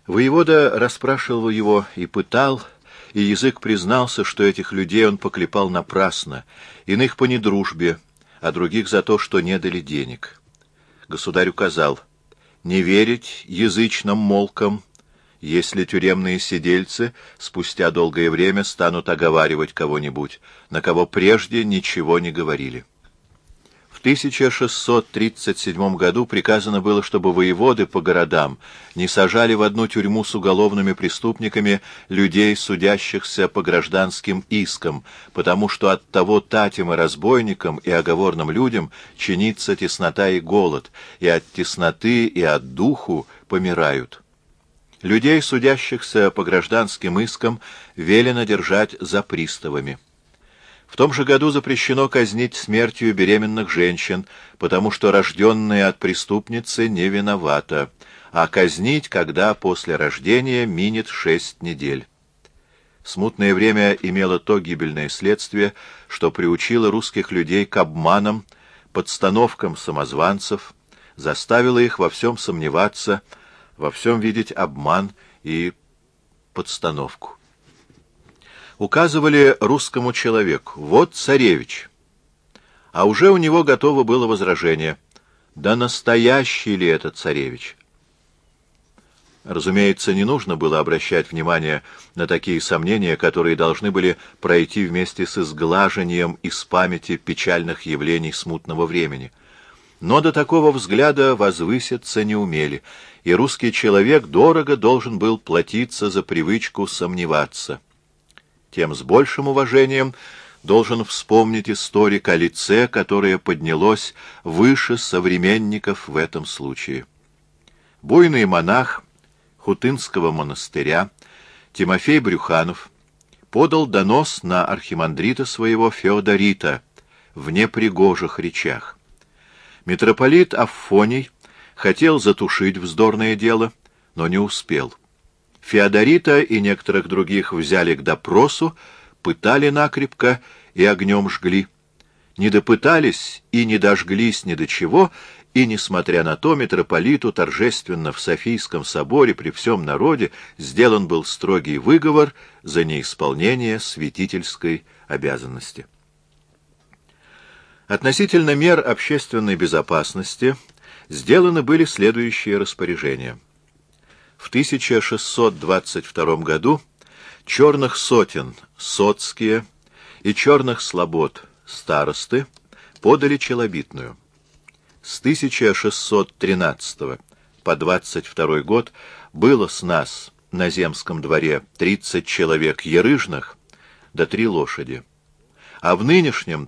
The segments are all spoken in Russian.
Воевода расспрашивал его и пытал, и язык признался, что этих людей он поклепал напрасно, иных по недружбе, а других за то, что не дали денег. Государь указал не верить язычным молкам, если тюремные сидельцы спустя долгое время станут оговаривать кого-нибудь, на кого прежде ничего не говорили. В 1637 году приказано было, чтобы воеводы по городам не сажали в одну тюрьму с уголовными преступниками людей, судящихся по гражданским искам, потому что от того татям и разбойникам и оговорным людям чинится теснота и голод, и от тесноты и от духу помирают. Людей, судящихся по гражданским искам, велено держать за приставами. В том же году запрещено казнить смертью беременных женщин, потому что рожденная от преступницы не виновата, а казнить, когда после рождения минет 6 недель. Смутное время имело то гибельное следствие, что приучило русских людей к обманам, подстановкам самозванцев, заставило их во всем сомневаться, во всем видеть обман и подстановку. Указывали русскому человеку: вот царевич. А уже у него готово было возражение: да настоящий ли это царевич? Разумеется, не нужно было обращать внимание на такие сомнения, которые должны были пройти вместе с изглажением из памяти печальных явлений смутного времени. Но до такого взгляда возвыситься не умели, и русский человек дорого должен был платиться за привычку сомневаться. Тем с большим уважением должен вспомнить историк о лице, которое поднялось выше современников в этом случае. Буйный монах Хутынского монастыря Тимофей Брюханов подал донос на архимандрита своего Феодорита в непригожих речах. Митрополит Афоний хотел затушить вздорное дело, но не успел. Феодорита и некоторых других взяли к допросу, пытали накрепко и огнем жгли. Не допытались и не дожглись ни до чего, и, несмотря на то, митрополиту торжественно в Софийском соборе при всем народе сделан был строгий выговор за неисполнение святительской обязанности. Относительно мер общественной безопасности сделаны были следующие распоряжения. В 1622 году черных сотен соцкие и черных слобод старосты подали челобитную. С 1613 по 22 год было с нас на земском дворе 30 человек ерыжных да 3 лошади, а в нынешнем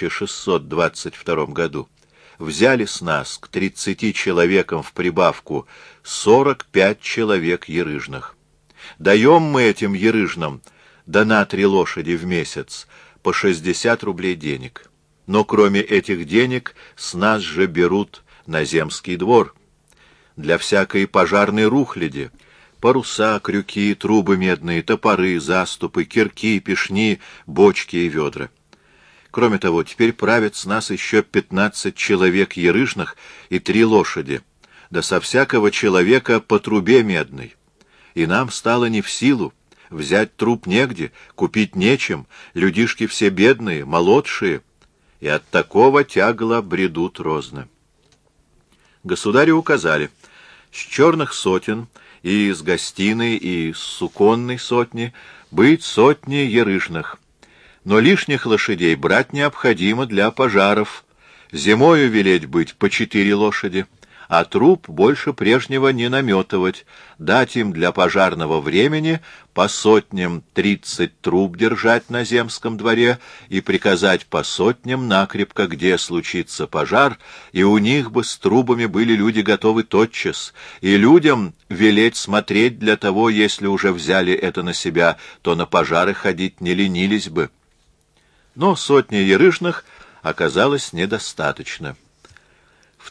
1622 году взяли с нас к 30 человекам в прибавку 45 человек ерыжных. Даем мы этим ерыжным да на 3 лошади в месяц по 60 рублей денег. Но кроме этих денег с нас же берут на земский двор для всякой пожарной рухляди: паруса, крюки, трубы медные, топоры, заступы, кирки, пешни, бочки и ведра. Кроме того, теперь правят с нас еще 15 человек ерыжных и 3 лошади, да со всякого человека по трубе медной. И нам стало не в силу, взять труб негде, купить нечем, людишки все бедные, молодшие, и от такого тягла бредут розно. Государю указали: с черных сотен и с гостиной и с суконной сотни быть сотни ерыжных, но лишних лошадей брать необходимо для пожаров, зимою велеть быть по 4 лошади, а труб больше прежнего не наметывать, дать им для пожарного времени по сотням 30 труб держать на земском дворе и приказать по сотням накрепко, где случится пожар, и у них бы с трубами были люди готовы тотчас, и людям велеть смотреть для того, если уже взяли это на себя, то на пожары ходить не ленились бы. Но сотни ерыжных оказалось недостаточно. В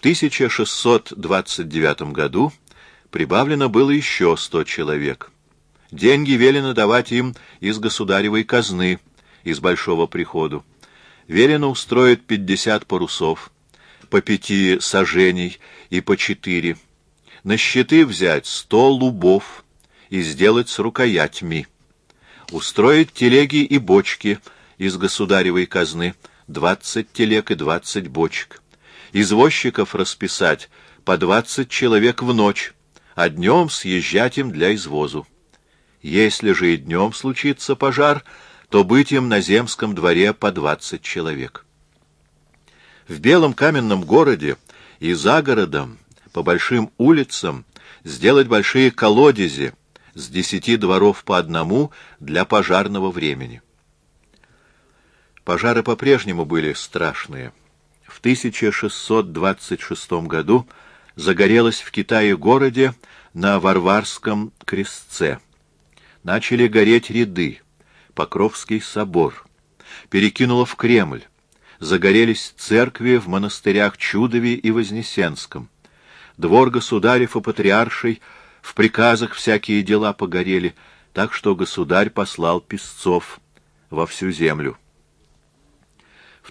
1629 году прибавлено было еще 100 человек. Деньги велено давать им из государевой казны, из большого приходу. Велено устроить 50 парусов, по 5 саженей и по 4. На щиты взять 100 лубов и сделать с рукоятьми. Устроить телеги и бочки из государевой казны, 20 телег и 20 бочек. Извозчиков расписать по 20 человек в ночь, а днем съезжать им для извозу. Если же и днем случится пожар, то быть им на земском дворе по 20 человек. В Белом каменном городе и за городом, по большим улицам, сделать большие колодези с 10 дворов по одному для пожарного времени. Пожары по-прежнему были страшные. В 1626 году загорелось в Китае-городе на Варварском крестце. Начали гореть ряды, Покровский собор, перекинуло в Кремль, загорелись церкви в монастырях Чудове и Вознесенском. Двор государев и патриаршей, в приказах всякие дела погорели, так что государь послал песцов во всю землю. В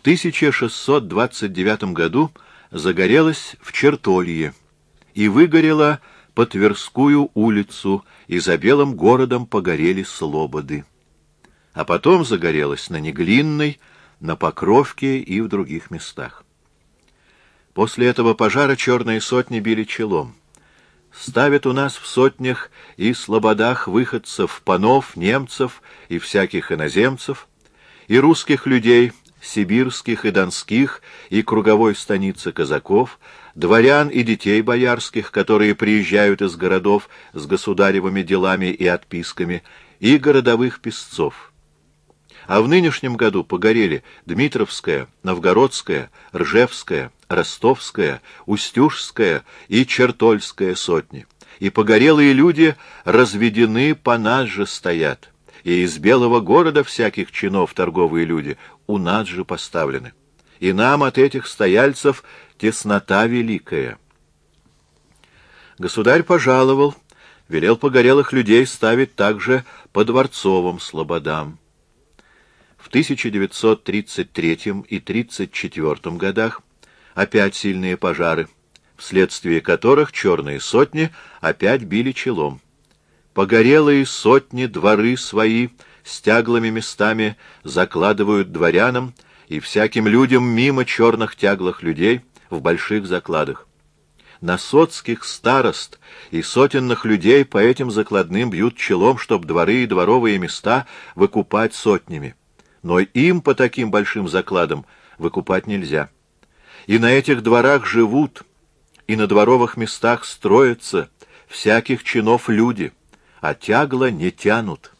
1629 году загорелось в Чертолье и выгорело по Тверскую улицу, и за Белым городом погорели слободы. А потом загорелось на Неглинной, на Покровке и в других местах. После этого пожара черные сотни били челом. Ставят у нас в сотнях и слободах выходцев, панов, немцев и всяких иноземцев, и русских людей, сибирских и донских, и круговой станицы казаков, дворян и детей боярских, которые приезжают из городов с государевыми делами и отписками, и городовых песцов. А в нынешнем году погорели Дмитровская, Новгородская, Ржевская, Ростовская, Устюжская и Чертольская сотни. И погорелые люди разведены по нас же стоят, и из Белого города всяких чинов торговые люди у нас же поставлены. И нам от этих стояльцев теснота великая. Государь пожаловал, велел погорелых людей ставить также по дворцовым слободам. В 1933 и 1934 годах опять сильные пожары, вследствие которых черные сотни опять били челом. Погорелые сотни дворы свои с тяглыми местами закладывают дворянам и всяким людям мимо черных тяглых людей в больших закладах. Насотских старост и сотенных людей по этим закладным бьют челом, чтоб дворы и дворовые места выкупать сотнями. Но им по таким большим закладам выкупать нельзя. И на этих дворах живут, и на дворовых местах строятся всяких чинов люди, а тягло не тянут.